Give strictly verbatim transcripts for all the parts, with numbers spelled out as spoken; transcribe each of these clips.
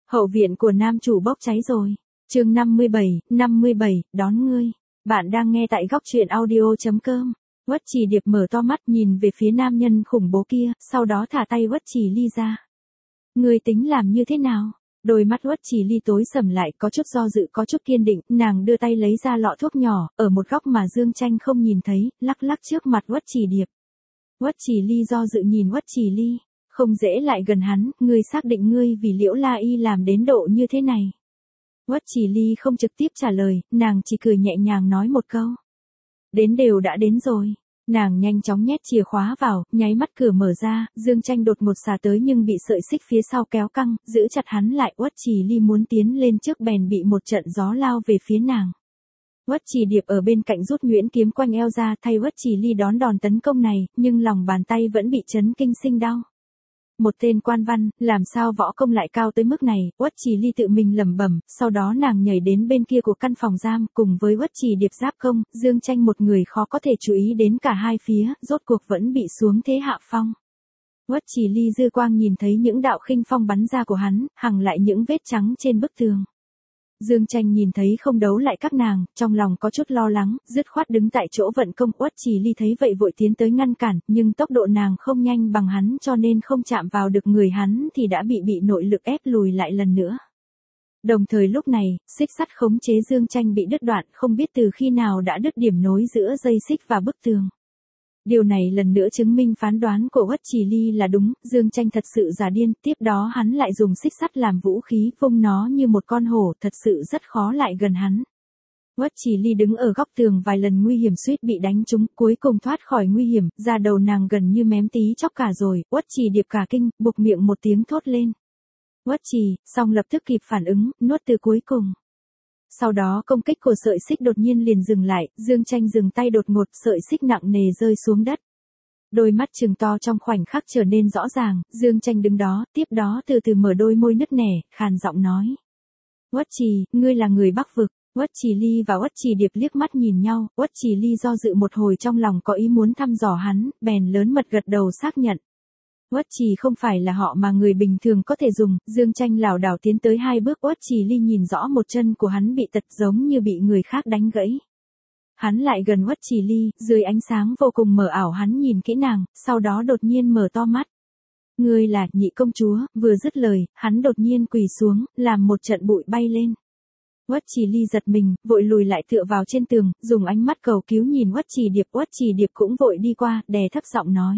Hậu viện của nam chủ bốc cháy rồi. Chương năm mươi bảy, năm mươi bảy, đón ngươi. Bạn đang nghe tại góc truyện audio chấm com. Uất Trì Điệp mở to mắt nhìn về phía nam nhân khủng bố kia, sau đó thả tay Uất Trì Ly ra. Ngươi tính làm như thế nào? Đôi mắt Uất Trì Ly tối sầm lại, có chút do dự có chút kiên định, nàng đưa tay lấy ra lọ thuốc nhỏ, ở một góc mà Dương Tranh không nhìn thấy, lắc lắc trước mặt Uất Trì Điệp. Uất Trì Ly do dự nhìn Uất Trì Ly, không dễ lại gần hắn, ngươi xác định ngươi vì Liễu La Y làm đến độ như thế này. Uất Trì Ly không trực tiếp trả lời, nàng chỉ cười nhẹ nhàng nói một câu. Đến đều đã đến rồi. Nàng nhanh chóng nhét chìa khóa vào, nháy mắt cửa mở ra, Dương Tranh đột ngột xà tới nhưng bị sợi xích phía sau kéo căng, giữ chặt hắn lại. Uất Trì Ly muốn tiến lên trước bèn bị một trận gió lao về phía nàng. Uất Trì Điệp ở bên cạnh rút nhuyễn kiếm quanh eo ra thay Uất Trì Ly đón đòn tấn công này, nhưng lòng bàn tay vẫn bị chấn kinh sinh đau. Một tên quan văn, làm sao võ công lại cao tới mức này? Uất Trì Ly tự mình lẩm bẩm, sau đó nàng nhảy đến bên kia của căn phòng giam, cùng với Uất Trì Điệp giáp công, Dương Tranh một người khó có thể chú ý đến cả hai phía, rốt cuộc vẫn bị xuống thế hạ phong. Uất Trì Ly dư quang nhìn thấy những đạo khinh phong bắn ra của hắn, hằng lại những vết trắng trên bức tường. Dương Tranh nhìn thấy không đấu lại các nàng, trong lòng có chút lo lắng, dứt khoát đứng tại chỗ vận công. Uất Trì Ly thấy vậy vội tiến tới ngăn cản, nhưng tốc độ nàng không nhanh bằng hắn cho nên không chạm vào được người hắn thì đã bị bị nội lực ép lùi lại lần nữa. Đồng thời lúc này, xích sắt khống chế Dương Tranh bị đứt đoạn, không biết từ khi nào đã đứt điểm nối giữa dây xích và bức tường. Điều này lần nữa chứng minh phán đoán của Uất Trì Ly là đúng, Dương Tranh thật sự giả điên, tiếp đó hắn lại dùng xích sắt làm vũ khí, vung nó như một con hổ, thật sự rất khó lại gần hắn. Uất Trì Ly đứng ở góc tường vài lần nguy hiểm suýt bị đánh trúng, cuối cùng thoát khỏi nguy hiểm, da đầu nàng gần như mém tí chóc cả rồi. Uất Trì Điệp cả kinh, buộc miệng một tiếng thốt lên. Uất Trì, xong lập tức kịp phản ứng, nuốt từ cuối cùng. Sau đó công kích của sợi xích đột nhiên liền dừng lại, Dương Tranh dừng tay đột ngột, sợi xích nặng nề rơi xuống đất. Đôi mắt trừng to trong khoảnh khắc trở nên rõ ràng, Dương Tranh đứng đó, tiếp đó từ từ mở đôi môi nứt nẻ, khàn giọng nói. Uất Trì, ngươi là người Bắc vực. Uất Trì Ly và Uất Trì Điệp liếc mắt nhìn nhau, Uất Trì Ly do dự một hồi trong lòng có ý muốn thăm dò hắn, bèn lớn mật gật đầu xác nhận. Uất Trì không phải là họ mà người bình thường có thể dùng. Dương Tranh lảo đảo tiến tới hai bước, Uất Trì Ly nhìn rõ một chân của hắn bị tật giống như bị người khác đánh gãy. Hắn lại gần Uất Trì Ly, dưới ánh sáng vô cùng mờ ảo hắn nhìn kỹ nàng, sau đó đột nhiên mở to mắt. Ngươi là Nhị công chúa? Vừa dứt lời, hắn đột nhiên quỳ xuống, làm một trận bụi bay lên. Uất Trì Ly giật mình, vội lùi lại tựa vào trên tường, dùng ánh mắt cầu cứu nhìn Uất Trì Điệp. Uất Trì Điệp cũng vội đi qua, đè thấp giọng nói.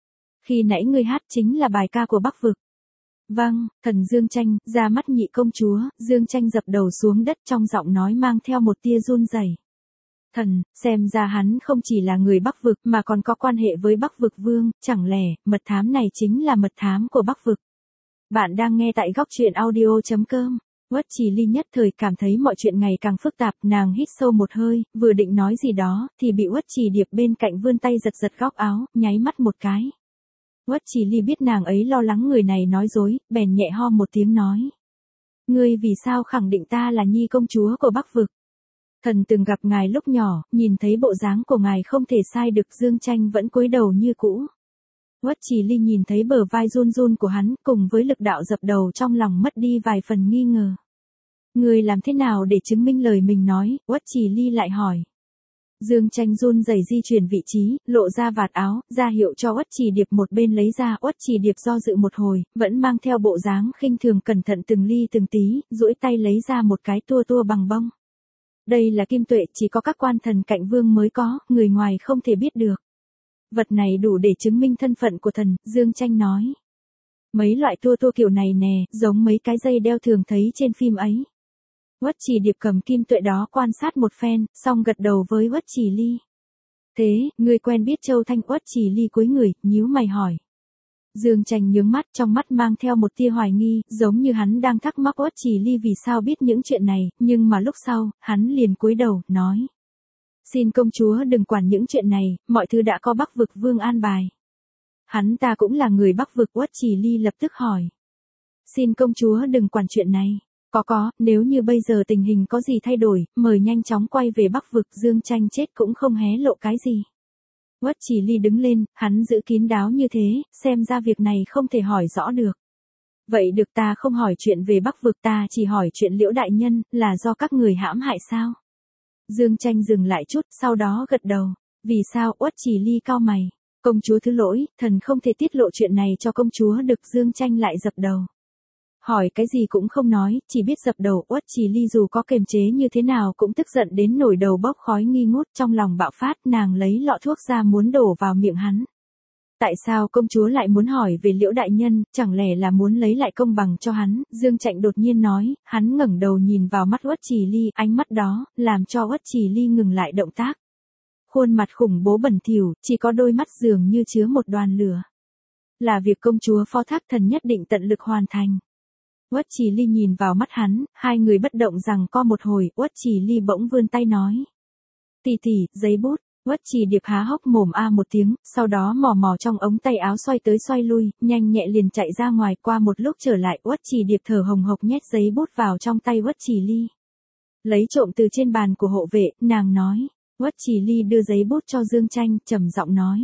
Khi nãy ngươi hát chính là bài ca của Bắc vực. Vâng, thần Dương Tranh, ra mắt Nhị công chúa. Dương Tranh dập đầu xuống đất, trong giọng nói mang theo một tia run rẩy. Thần, xem ra hắn không chỉ là người Bắc vực mà còn có quan hệ với Bắc vực vương, chẳng lẽ mật thám này chính là mật thám của Bắc vực. Bạn đang nghe tại góc truyện audio chấm com. Uất Trì Ly nhất thời cảm thấy mọi chuyện ngày càng phức tạp, nàng hít sâu một hơi, vừa định nói gì đó thì bị Uất Trì Điệp bên cạnh vươn tay giật giật góc áo, nháy mắt một cái. Uất Trì Ly biết nàng ấy lo lắng người này nói dối, bèn nhẹ ho một tiếng nói. Ngươi vì sao khẳng định ta là Nhi công chúa của Bắc vực? Thần từng gặp ngài lúc nhỏ, nhìn thấy bộ dáng của ngài không thể sai được. Dương Tranh vẫn cúi đầu như cũ. Uất Trì Ly nhìn thấy bờ vai run run của hắn, cùng với lực đạo dập đầu trong lòng mất đi vài phần nghi ngờ. Ngươi làm thế nào để chứng minh lời mình nói? Uất Trì Ly lại hỏi. Dương Tranh run rẩy di chuyển vị trí, lộ ra vạt áo, ra hiệu cho Uất Trì Điệp một bên lấy ra. Uất Trì Điệp do dự một hồi, vẫn mang theo bộ dáng khinh thường cẩn thận từng ly từng tí, duỗi tay lấy ra một cái tua tua bằng bông. Đây là kim tuệ, chỉ có các quan thần cạnh vương mới có, người ngoài không thể biết được. Vật này đủ để chứng minh thân phận của thần, Dương Tranh nói. Mấy loại tua tua kiểu này nè, giống mấy cái dây đeo thường thấy trên phim ấy. Uất Trì Điệp cầm kim tuệ đó quan sát một phen, xong gật đầu với Uất Trì Ly. Thế, ngươi quen biết Châu Thanh? Uất Trì Ly cúi người, nhíu mày hỏi. Dương Tranh nhướng mắt, trong mắt mang theo một tia hoài nghi, giống như hắn đang thắc mắc Uất Trì Ly vì sao biết những chuyện này, nhưng mà lúc sau, hắn liền cúi đầu, nói. Xin công chúa đừng quản những chuyện này, mọi thứ đã có Bắc vực vương an bài. Hắn ta cũng là người Bắc vực. Uất Trì Ly lập tức hỏi. Xin công chúa đừng quản chuyện này. Có có, nếu như bây giờ tình hình có gì thay đổi, mời nhanh chóng quay về Bắc vực. Dương Tranh chết cũng không hé lộ cái gì. Uất Trì Ly đứng lên, hắn giữ kín đáo như thế, xem ra việc này không thể hỏi rõ được. Vậy được, ta không hỏi chuyện về Bắc vực, ta chỉ hỏi chuyện Liễu đại nhân, là do các người hãm hại sao? Dương Tranh dừng lại chút, sau đó gật đầu. Vì sao? Uất Trì Ly cau mày. Công chúa thứ lỗi, thần không thể tiết lộ chuyện này cho công chúa được. Dương Tranh lại dập đầu. Hỏi cái gì cũng không nói, chỉ biết dập đầu. Uất Trì Ly dù có kiềm chế như thế nào cũng tức giận đến nổi đầu bốc khói nghi ngút, trong lòng bạo phát, nàng lấy lọ thuốc ra muốn đổ vào miệng hắn. Tại sao công chúa lại muốn hỏi về Liễu đại nhân, chẳng lẽ là muốn lấy lại công bằng cho hắn? Dương Trạnh đột nhiên nói, hắn ngẩng đầu nhìn vào mắt Uất Trì Ly, ánh mắt đó làm cho Uất Trì Ly ngừng lại động tác. Khuôn mặt khủng bố bẩn thỉu, chỉ có đôi mắt dường như chứa một đoàn lửa. Là việc công chúa phó thác, thần nhất định tận lực hoàn thành. Uất Trì Ly nhìn vào mắt hắn, hai người bất động rằng co một hồi. Uất Trì Ly bỗng vươn tay nói, tỷ tỷ, giấy bút. Uất Trì Điệp há hốc mồm a một tiếng, sau đó mò mò trong ống tay áo xoay tới xoay lui, nhanh nhẹ liền chạy ra ngoài. Qua một lúc trở lại, Uất Trì Điệp thở hồng hộc nhét giấy bút vào trong tay Uất Trì Ly. Lấy trộm từ trên bàn của hộ vệ, nàng nói. Uất Trì Ly đưa giấy bút cho Dương Tranh, trầm giọng nói.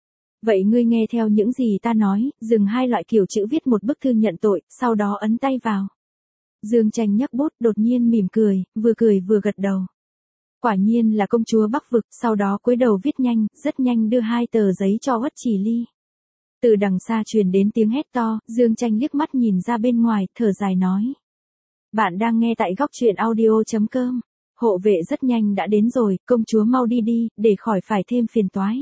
Vậy ngươi nghe theo những gì ta nói, dừng hai loại kiểu chữ viết một bức thư nhận tội, sau đó ấn tay vào. Dương Tranh nhấc bút, đột nhiên mỉm cười, vừa cười vừa gật đầu. Quả nhiên là công chúa Bắc vực, sau đó cúi đầu viết nhanh, rất nhanh đưa hai tờ giấy cho Uất Trì Ly. Từ đằng xa truyền đến tiếng hét to, Dương Tranh liếc mắt nhìn ra bên ngoài, thở dài nói. Bạn đang nghe tại góc truyện audio chấm com. Hộ vệ rất nhanh đã đến rồi, công chúa mau đi đi, để khỏi phải thêm phiền toái.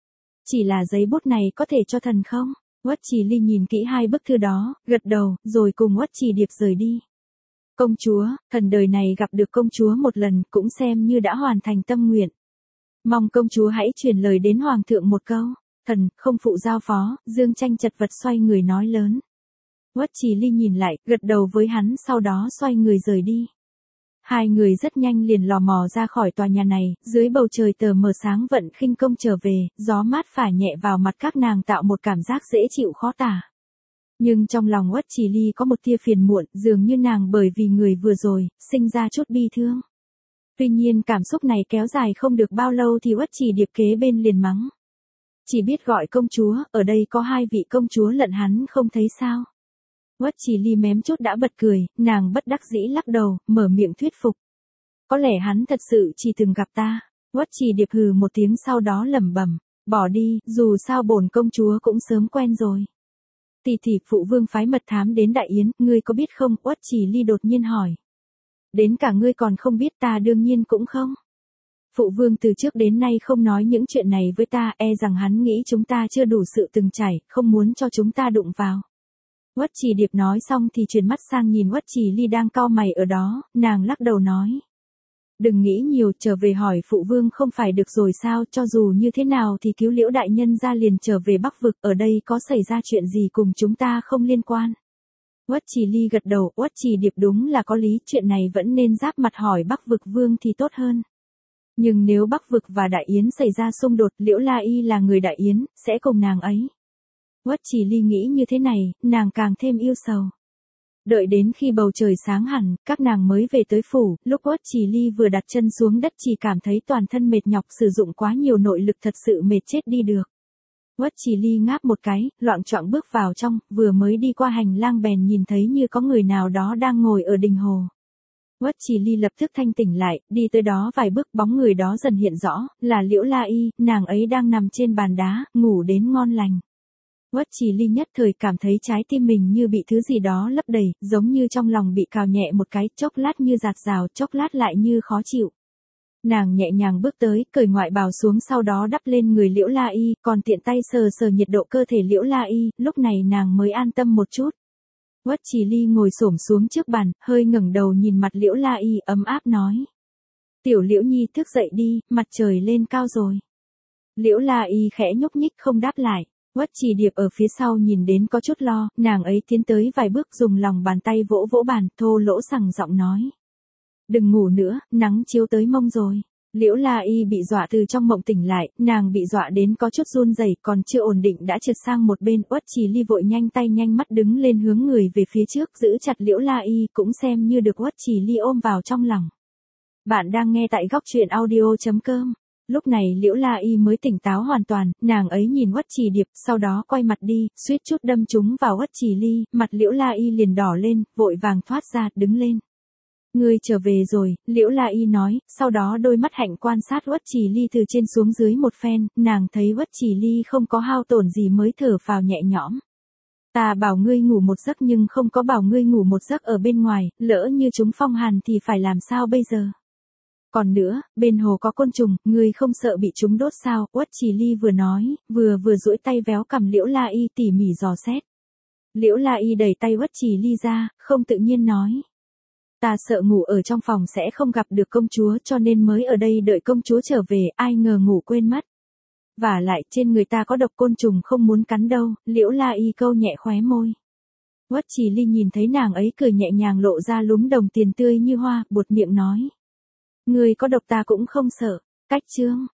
Chỉ là giấy bút này có thể cho thần không? Uất Trì Ly nhìn kỹ hai bức thư đó, gật đầu, rồi cùng Uất Trì Điệp rời đi. Công chúa, thần đời này gặp được công chúa một lần, cũng xem như đã hoàn thành tâm nguyện. Mong công chúa hãy truyền lời đến hoàng thượng một câu. Thần, không phụ giao phó. Dương Tranh chật vật xoay người nói lớn. Uất Trì Ly nhìn lại, gật đầu với hắn, sau đó xoay người rời đi. Hai người rất nhanh liền lò mò ra khỏi tòa nhà này, dưới bầu trời tờ mờ sáng vận khinh công trở về, gió mát phả nhẹ vào mặt các nàng tạo một cảm giác dễ chịu khó tả. Nhưng trong lòng Uất Trì Ly có một tia phiền muộn, dường như nàng bởi vì người vừa rồi, sinh ra chút bi thương. Tuy nhiên cảm xúc này kéo dài không được bao lâu thì Uất Trì Điệp kế bên liền mắng. Chỉ biết gọi công chúa, ở đây có hai vị công chúa lận hắn không thấy sao. Uất Trì Ly mém chút đã bật cười, nàng bất đắc dĩ lắc đầu, mở miệng thuyết phục. Có lẽ hắn thật sự chỉ từng gặp ta. Uất Trì Điệp hừ một tiếng sau đó lẩm bẩm, bỏ đi, dù sao bổn công chúa cũng sớm quen rồi. Tỷ tỷ, phụ vương phái mật thám đến Đại Yến, ngươi có biết không? Uất Trì Ly đột nhiên hỏi. Đến cả ngươi còn không biết, ta đương nhiên cũng không. Phụ vương từ trước đến nay không nói những chuyện này với ta, e rằng hắn nghĩ chúng ta chưa đủ sự từng trải, không muốn cho chúng ta đụng vào. Uất Trì Điệp nói xong thì chuyển mắt sang nhìn Uất Trì Ly đang cau mày ở đó, nàng lắc đầu nói. Đừng nghĩ nhiều, trở về hỏi phụ vương không phải được rồi sao, cho dù như thế nào thì cứu Liễu đại nhân ra liền trở về Bắc vực, ở đây có xảy ra chuyện gì cùng chúng ta không liên quan. Uất Trì Ly gật đầu, Uất Trì Điệp đúng là có lý, chuyện này vẫn nên giáp mặt hỏi Bắc vực vương thì tốt hơn. Nhưng nếu Bắc vực và Đại Yến xảy ra xung đột, Liễu La Y là người Đại Yến, sẽ cùng nàng ấy. Uất Trì Ly nghĩ như thế này, nàng càng thêm yêu sầu. Đợi đến khi bầu trời sáng hẳn, các nàng mới về tới phủ, lúc Uất Trì Ly vừa đặt chân xuống đất chỉ cảm thấy toàn thân mệt nhọc, sử dụng quá nhiều nội lực thật sự mệt chết đi được. Uất Trì Ly ngáp một cái, loạng choạng bước vào trong, vừa mới đi qua hành lang bèn nhìn thấy như có người nào đó đang ngồi ở đình hồ. Uất Trì Ly lập tức thanh tỉnh lại, đi tới đó vài bước, bóng người đó dần hiện rõ, là Liễu La Y, nàng ấy đang nằm trên bàn đá, ngủ đến ngon lành. Uất Trì Ly nhất thời cảm thấy trái tim mình như bị thứ gì đó lấp đầy, giống như trong lòng bị cào nhẹ một cái, chốc lát như giạt rào, chốc lát lại như khó chịu. Nàng nhẹ nhàng bước tới, cởi ngoại bào xuống, sau đó đắp lên người Liễu La Y, còn tiện tay sờ sờ nhiệt độ cơ thể Liễu La Y, lúc này nàng mới an tâm một chút. Uất Trì Ly ngồi xổm xuống trước bàn, hơi ngẩng đầu nhìn mặt Liễu La Y, ấm áp nói. Tiểu Liễu Nhi thức dậy đi, mặt trời lên cao rồi. Liễu La Y khẽ nhúc nhích không đáp lại. Uất Trì Điệp ở phía sau nhìn đến có chút lo, nàng ấy tiến tới vài bước dùng lòng bàn tay vỗ vỗ bàn, thô lỗ sằng giọng nói. Đừng ngủ nữa, nắng chiếu tới mông rồi. Liễu La Y bị dọa từ trong mộng tỉnh lại, nàng bị dọa đến có chút run rẩy, còn chưa ổn định đã trượt sang một bên. Uất Trì Ly vội nhanh tay nhanh mắt đứng lên hướng người về phía trước, giữ chặt Liễu La Y, cũng xem như được Uất Trì Ly ôm vào trong lòng. Bạn đang nghe tại góc truyện audio chấm com. Lúc này Liễu La Y mới tỉnh táo hoàn toàn, nàng ấy nhìn Uất Trì Điệp, sau đó quay mặt đi, suýt chút đâm trúng vào Uất Trì Ly, mặt Liễu La Y liền đỏ lên, vội vàng thoát ra, đứng lên. Ngươi trở về rồi, Liễu La Y nói, sau đó đôi mắt hạnh quan sát Uất Trì Ly từ trên xuống dưới một phen, nàng thấy Uất Trì Ly không có hao tổn gì mới thở phào nhẹ nhõm. Ta bảo ngươi ngủ một giấc nhưng không có bảo ngươi ngủ một giấc ở bên ngoài, lỡ như chúng phong hàn thì phải làm sao bây giờ? Còn nữa, bên hồ có côn trùng, ngươi không sợ bị chúng đốt sao? Uất Trì Ly vừa nói, vừa vừa duỗi tay véo cằm Liễu La Y tỉ mỉ dò xét. Liễu La Y đẩy tay Uất Trì Ly ra, không tự nhiên nói. Ta sợ ngủ ở trong phòng sẽ không gặp được công chúa cho nên mới ở đây đợi công chúa trở về, ai ngờ ngủ quên mất. Và lại trên người ta có độc côn trùng không muốn cắn đâu, Liễu La Y câu nhẹ khóe môi. Uất Trì Ly nhìn thấy nàng ấy cười nhẹ nhàng lộ ra lúm đồng tiền tươi như hoa, buột miệng nói. Ngươi có độc ta cũng không sợ, cách chương.